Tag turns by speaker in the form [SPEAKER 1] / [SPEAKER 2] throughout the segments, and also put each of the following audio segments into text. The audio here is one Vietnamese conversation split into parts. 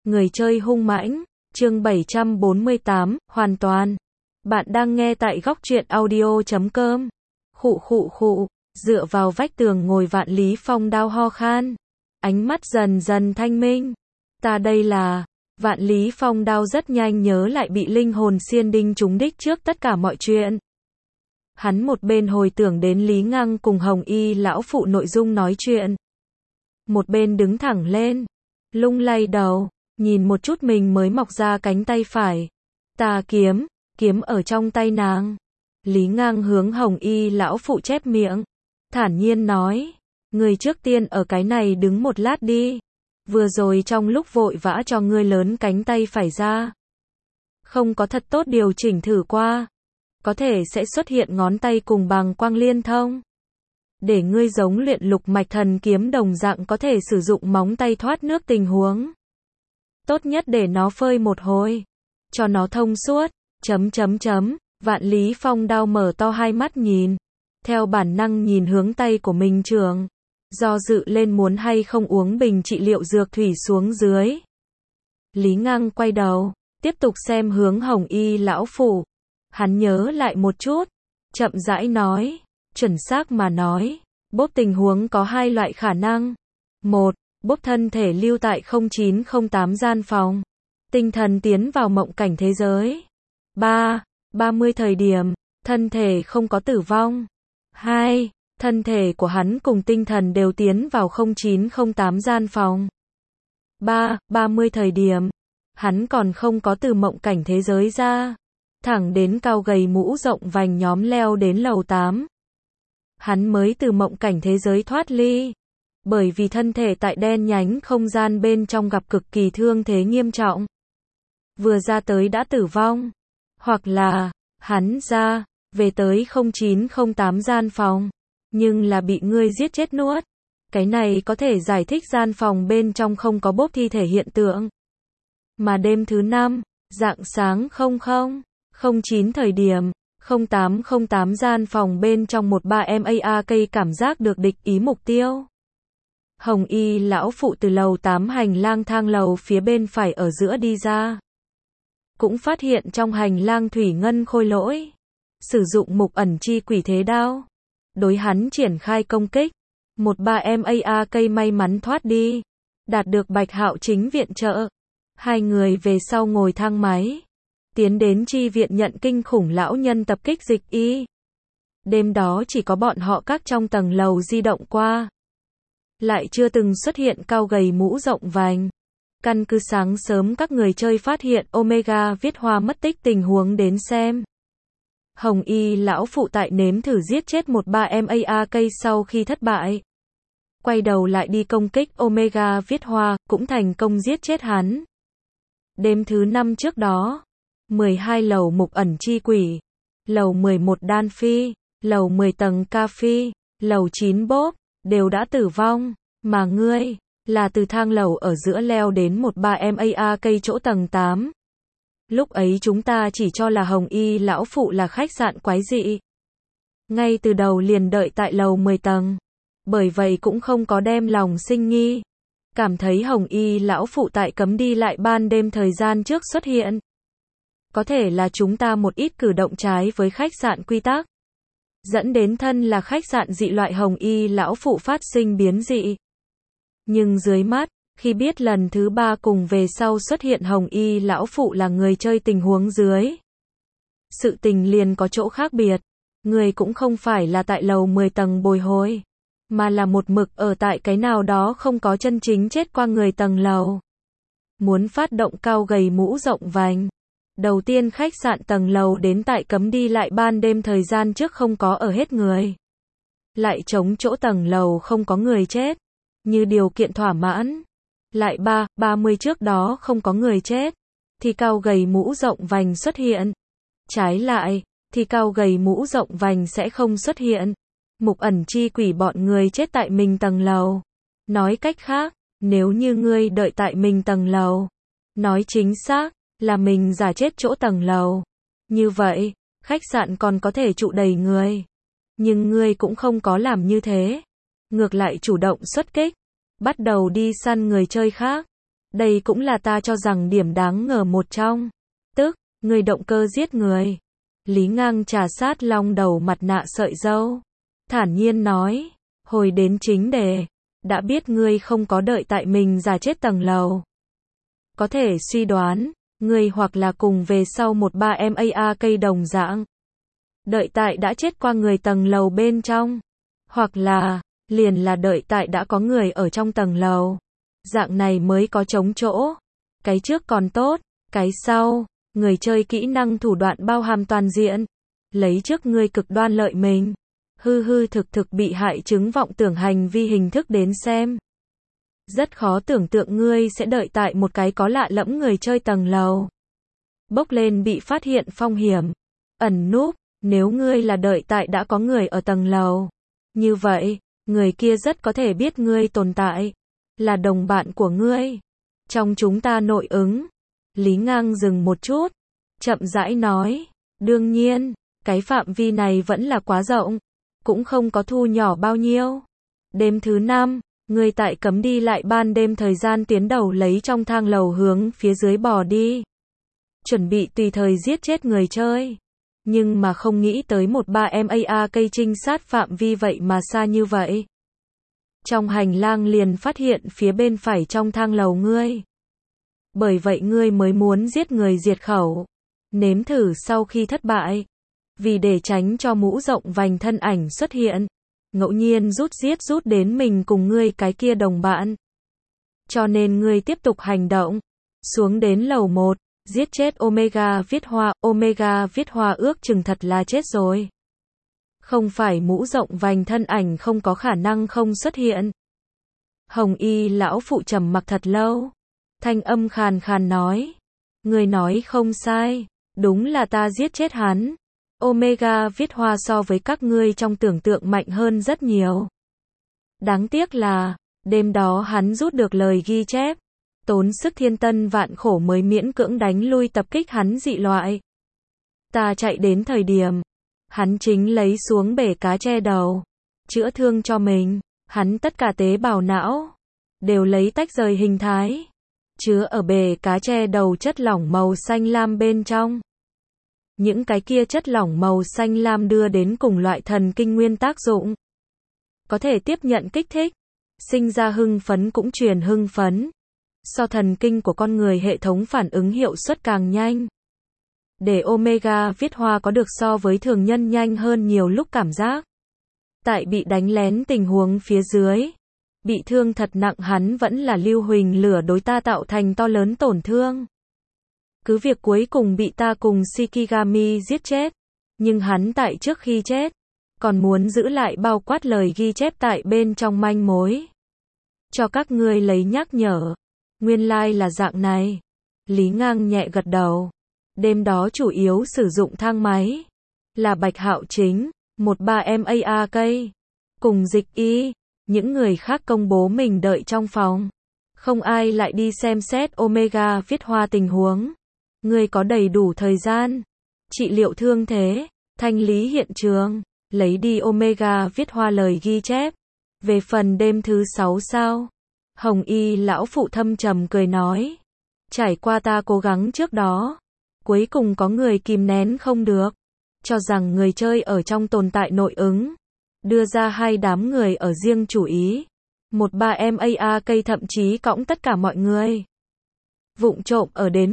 [SPEAKER 1] Người chơi hung mãnh, chương 748, hoàn toàn. Bạn đang nghe tại góc truyện audio.com. Khụ, dựa vào vách tường ngồi Vạn Lý Phong đao ho khan. Ánh mắt dần dần thanh minh. Ta đây là... Vạn Lý Phong đao rất nhanh nhớ lại bị linh hồn xiên đinh trúng đích trước tất cả mọi chuyện. Hắn một bên hồi tưởng đến Lý Ngăng cùng Hồng Y lão phụ nội dung nói chuyện. Một bên đứng thẳng lên, lung lay đầu, nhìn một chút mình mới mọc ra cánh tay phải. Tà kiếm ở trong tay nàng. Lý Ngăng hướng Hồng Y lão phụ chép miệng, thản nhiên nói, người trước tiên ở cái này đứng một lát đi. Vừa rồi trong lúc vội vã cho ngươi lớn cánh tay phải ra, không có thật tốt điều chỉnh thử qua. Có thể sẽ xuất hiện ngón tay cùng bàng quang liên thông. Để ngươi giống luyện lục mạch thần kiếm đồng dạng có thể sử dụng móng tay thoát nước tình huống. Tốt nhất để nó phơi một hồi, cho nó thông suốt, Vạn Lý Phong đao mở to hai mắt nhìn, theo bản năng nhìn hướng tay của mình trường, do dự lên muốn hay không uống bình trị liệu dược thủy xuống dưới. Lý Ngăng quay đầu, tiếp tục xem hướng Hồng Y lão phụ. Hắn nhớ lại một chút, chậm rãi nói, chuẩn xác mà nói, bốp tình huống có hai loại khả năng. Một, bốp thân thể lưu tại 0908 gian phòng, tinh thần tiến vào mộng cảnh thế giới. 30 thời điểm, thân thể không có tử vong. 2, thân thể của hắn cùng tinh thần đều tiến vào 0908 gian phòng. 30 thời điểm, hắn còn không có từ mộng cảnh thế giới ra. Thẳng đến cao gầy mũ rộng vành nhóm leo đến lầu 8. Hắn mới từ mộng cảnh thế giới thoát ly. Bởi vì thân thể tại đen nhánh không gian bên trong gặp cực kỳ thương thế nghiêm trọng. Vừa ra tới đã tử vong. Hoặc là, hắn ra, về tới 0908 gian phòng. Nhưng là bị ngươi giết chết nuốt. Cái này có thể giải thích gian phòng bên trong không có bốp thi thể hiện tượng. Mà đêm thứ 5, rạng sáng 09 thời điểm, 0808 gian phòng bên trong 13 MAK cảm giác được địch ý mục tiêu. Hồng Y lão phụ từ lầu 8 hành lang thang lầu phía bên phải ở giữa đi ra. Cũng phát hiện trong hành lang thủy ngân khôi lỗi. Sử dụng mục ẩn chi quỷ thế đao. Đối hắn triển khai công kích. 13 MAK may mắn thoát đi. Đạt được Bạch Hạo chính viện trợ. Hai người về sau ngồi thang máy. Tiến đến chi viện nhận kinh khủng lão nhân tập kích dịch y. Đêm đó chỉ có bọn họ các trong tầng lầu di động qua. Lại chưa từng xuất hiện cao gầy mũ rộng vành. Căn cứ sáng sớm các người chơi phát hiện Omega viết hoa mất tích tình huống đến xem. Hồng Y lão phụ tại nếm thử giết chết 13 MAK sau khi thất bại. Quay đầu lại đi công kích Omega viết hoa, cũng thành công giết chết hắn. Đêm thứ 5 trước đó. 12 lầu mục ẩn chi quỷ, lầu 11 đan phi, lầu 10 tầng ca phi, lầu 9 bốp, đều đã tử vong, mà ngươi, là từ thang lầu ở giữa leo đến 13 MAK chỗ tầng 8. Lúc ấy chúng ta chỉ cho là Hồng Y lão phụ là khách sạn quái dị. Ngay từ đầu liền đợi tại lầu 10 tầng, bởi vậy cũng không có đem lòng sinh nghi. Cảm thấy Hồng Y lão phụ tại cấm đi lại ban đêm thời gian trước xuất hiện. Có thể là chúng ta một ít cử động trái với khách sạn quy tắc. Dẫn đến thân là khách sạn dị loại Hồng Y lão phụ phát sinh biến dị. Nhưng dưới mắt, khi biết lần thứ 3 cùng về sau xuất hiện Hồng Y lão phụ là người chơi tình huống dưới. Sự tình liền có chỗ khác biệt. Người cũng không phải là tại lầu 10 tầng bồi hồi. Mà là một mực ở tại cái nào đó không có chân chính chết qua người tầng lầu. Muốn phát động cao gầy mũ rộng vành. Đầu tiên khách sạn tầng lầu đến tại cấm đi lại ban đêm thời gian trước không có ở hết người. Lại chống chỗ tầng lầu không có người chết. Như điều kiện thỏa mãn. Lại 30 trước đó không có người chết. Thì cao gầy mũ rộng vành xuất hiện. Trái lại, thì cao gầy mũ rộng vành sẽ không xuất hiện. Mục ẩn chi quỷ bọn người chết tại mình tầng lầu. Nói cách khác, nếu như ngươi đợi tại mình tầng lầu. Nói chính xác. Là mình giả chết chỗ tầng lầu. Như vậy, khách sạn còn có thể trụ đầy người. Nhưng ngươi cũng không có làm như thế. Ngược lại chủ động xuất kích. Bắt đầu đi săn người chơi khác. Đây cũng là ta cho rằng điểm đáng ngờ một trong. Tức, ngươi động cơ giết người. Lý Ngang trà sát long đầu mặt nạ sợi râu. Thản nhiên nói, hồi đến chính đề. Đã biết ngươi không có đợi tại mình già chết tầng lầu. Có thể suy đoán, ngươi hoặc là cùng về sau 13 MAA cây đồng dạng. Đợi tại đã chết qua người tầng lầu bên trong. Hoặc là, liền là đợi tại đã có người ở trong tầng lầu. Dạng này mới có trống chỗ. Cái trước còn tốt, cái sau, người chơi kỹ năng thủ đoạn bao hàm toàn diện. Lấy trước ngươi cực đoan lợi mình. Hư hư thực thực bị hại chứng vọng tưởng hành vi hình thức đến xem. Rất khó tưởng tượng ngươi sẽ đợi tại một cái có lạ lẫm người chơi tầng lầu. Bốc lên bị phát hiện phong hiểm. Ẩn núp, nếu ngươi là đợi tại đã có người ở tầng lầu. Như vậy, người kia rất có thể biết ngươi tồn tại. Là đồng bạn của ngươi. Trong chúng ta nội ứng. Lý Ngang dừng một chút. Chậm rãi nói. Đương nhiên, cái phạm vi này vẫn là quá rộng. Cũng không có thu nhỏ bao nhiêu. Đêm thứ 5, ngươi tại cấm đi lại ban đêm thời gian tiến đầu lấy trong thang lầu hướng phía dưới bò đi. Chuẩn bị tùy thời giết chết người chơi. Nhưng mà không nghĩ tới 13 MAA cây trinh sát phạm vi vậy mà xa như vậy. Trong hành lang liền phát hiện phía bên phải trong thang lầu ngươi. Bởi vậy ngươi mới muốn giết người diệt khẩu. Nếm thử sau khi thất bại. Vì để tránh cho mũ rộng vành thân ảnh xuất hiện. Ngẫu nhiên rút đến mình cùng ngươi cái kia đồng bạn. Cho nên ngươi tiếp tục hành động. Xuống đến lầu 1. Giết chết Omega viết hoa ước chừng thật là chết rồi. Không phải mũ rộng vành thân ảnh không có khả năng không xuất hiện. Hồng y lão phụ trầm mặc thật lâu. Thanh âm khàn khàn nói. Người nói không sai. Đúng là ta giết chết hắn. Omega viết hoa so với các ngươi trong tưởng tượng mạnh hơn rất nhiều. Đáng tiếc là, đêm đó hắn rút được lời ghi chép. Tốn sức thiên tân vạn khổ mới miễn cưỡng đánh lui tập kích hắn dị loại. Ta chạy đến thời điểm, hắn chính lấy xuống bể cá che đầu, chữa thương cho mình, hắn tất cả tế bào não, đều lấy tách rời hình thái, chứa ở bể cá che đầu chất lỏng màu xanh lam bên trong. Những cái kia chất lỏng màu xanh lam đưa đến cùng loại thần kinh nguyên tác dụng. Có thể tiếp nhận kích thích, sinh ra hưng phấn cũng truyền hưng phấn. So thần kinh của con người hệ thống phản ứng hiệu suất càng nhanh. Để Omega viết hoa có được so với thường nhân nhanh hơn nhiều lúc cảm giác. Tại bị đánh lén tình huống phía dưới. Bị thương thật nặng hắn vẫn là lưu huỳnh lửa đối ta tạo thành to lớn tổn thương. Cứ việc cuối cùng bị ta cùng Shikigami giết chết. Nhưng hắn tại trước khi chết. Còn muốn giữ lại bao quát lời ghi chép tại bên trong manh mối. Cho các ngươi lấy nhắc nhở. Nguyên lai là dạng này. Lý Ngang nhẹ gật đầu. Đêm đó chủ yếu sử dụng thang máy. Là Bạch Hạo Chính, 13 MAA cây. Cùng Dịch Y. Những người khác công bố mình đợi trong phòng. Không ai lại đi xem xét Omega viết hoa tình huống. Người có đầy đủ thời gian. Trị liệu thương thế. Thanh lý hiện trường. Lấy đi Omega viết hoa lời ghi chép. Về phần đêm thứ 6 sao? Hồng y lão phụ thâm trầm cười nói. Trải qua ta cố gắng trước đó. Cuối cùng có người kìm nén không được. Cho rằng người chơi ở trong tồn tại nội ứng. Đưa ra hai đám người ở riêng chủ ý. 13 MAA cây thậm chí cõng tất cả mọi người. Vụng trộm ở đến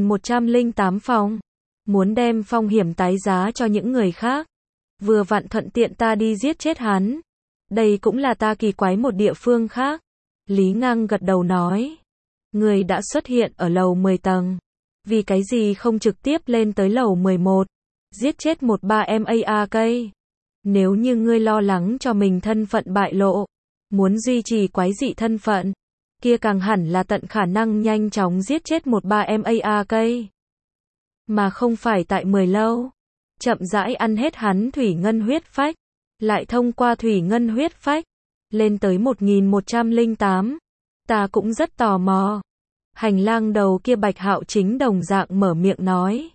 [SPEAKER 1] 1108 phòng. Muốn đem phong hiểm tái giá cho những người khác. Vừa vặn thuận tiện ta đi giết chết hắn. Đây cũng là ta kỳ quái một địa phương khác. Lý Ngang gật đầu nói. Người đã xuất hiện ở lầu 10 tầng. Vì cái gì không trực tiếp lên tới lầu 11. Giết chết 13 MAA cây. Nếu như ngươi lo lắng cho mình thân phận bại lộ. Muốn duy trì quái dị thân phận. Kia càng hẳn là tận khả năng nhanh chóng giết chết 13 MAA cây. Mà không phải tại 10 lâu. Chậm rãi ăn hết hắn thủy ngân huyết phách. Lại thông qua thủy ngân huyết phách. Lên tới 1108. Ta cũng rất tò mò. Hành lang đầu kia Bạch Hạo Chính đồng dạng mở miệng nói.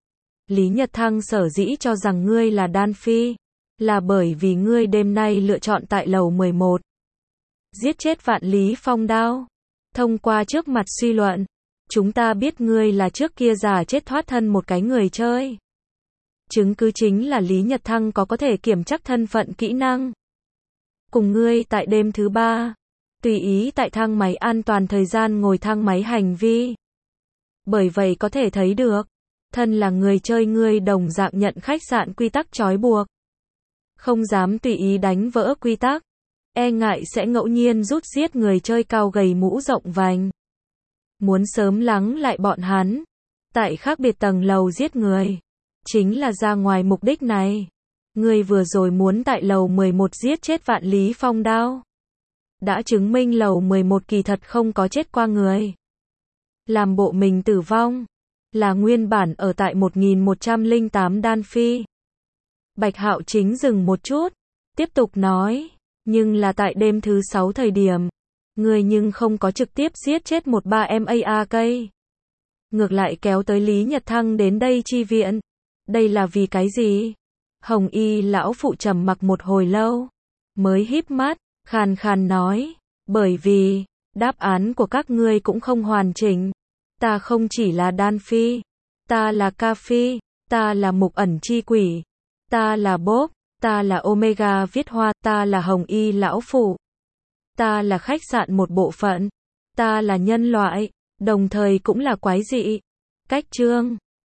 [SPEAKER 1] Lý Nhật Thăng sở dĩ cho rằng ngươi là Đan Phi. Là bởi vì ngươi đêm nay lựa chọn tại lầu 11. Giết chết Vạn Lý Phong đao. Thông qua trước mặt suy luận, chúng ta biết ngươi là trước kia giả chết thoát thân một cái người chơi. Chứng cứ chính là Lý Nhật Thăng có thể kiểm chắc thân phận kỹ năng. Cùng ngươi tại đêm thứ 3, tùy ý tại thang máy an toàn thời gian ngồi thang máy hành vi. Bởi vậy có thể thấy được, thân là người chơi ngươi đồng dạng nhận khách sạn quy tắc trói buộc. Không dám tùy ý đánh vỡ quy tắc, e ngại sẽ ngẫu nhiên rút giết người chơi cao gầy mũ rộng vành. Muốn sớm lắng lại bọn hắn, tại khác biệt tầng lầu giết người, chính là ra ngoài mục đích này. Ngươi vừa rồi muốn tại lầu 11 giết chết Vạn Lý Phong Đao. Đã chứng minh lầu 11 kỳ thật không có chết qua người. Làm bộ mình tử vong, là nguyên bản ở tại 1108 Đan Phi. Bạch Hạo Chính dừng một chút, tiếp tục nói, nhưng là tại đêm thứ 6 thời điểm, ngươi nhưng không có trực tiếp giết chết 13MAK. Ngược lại kéo tới Lý Nhật Thăng đến đây chi viện. Đây là vì cái gì? Hồng Y lão phụ trầm mặc một hồi lâu, mới híp mắt, khàn khàn nói, bởi vì, đáp án của các ngươi cũng không hoàn chỉnh. Ta không chỉ là Đan Phi, ta là Ca Phi, ta là Mục Ẩn Chi Quỷ, ta là Bob, ta là Omega Viết Hoa, ta là Hồng Y lão phụ, ta là khách sạn một bộ phận, ta là nhân loại, đồng thời cũng là quái dị. Cách chương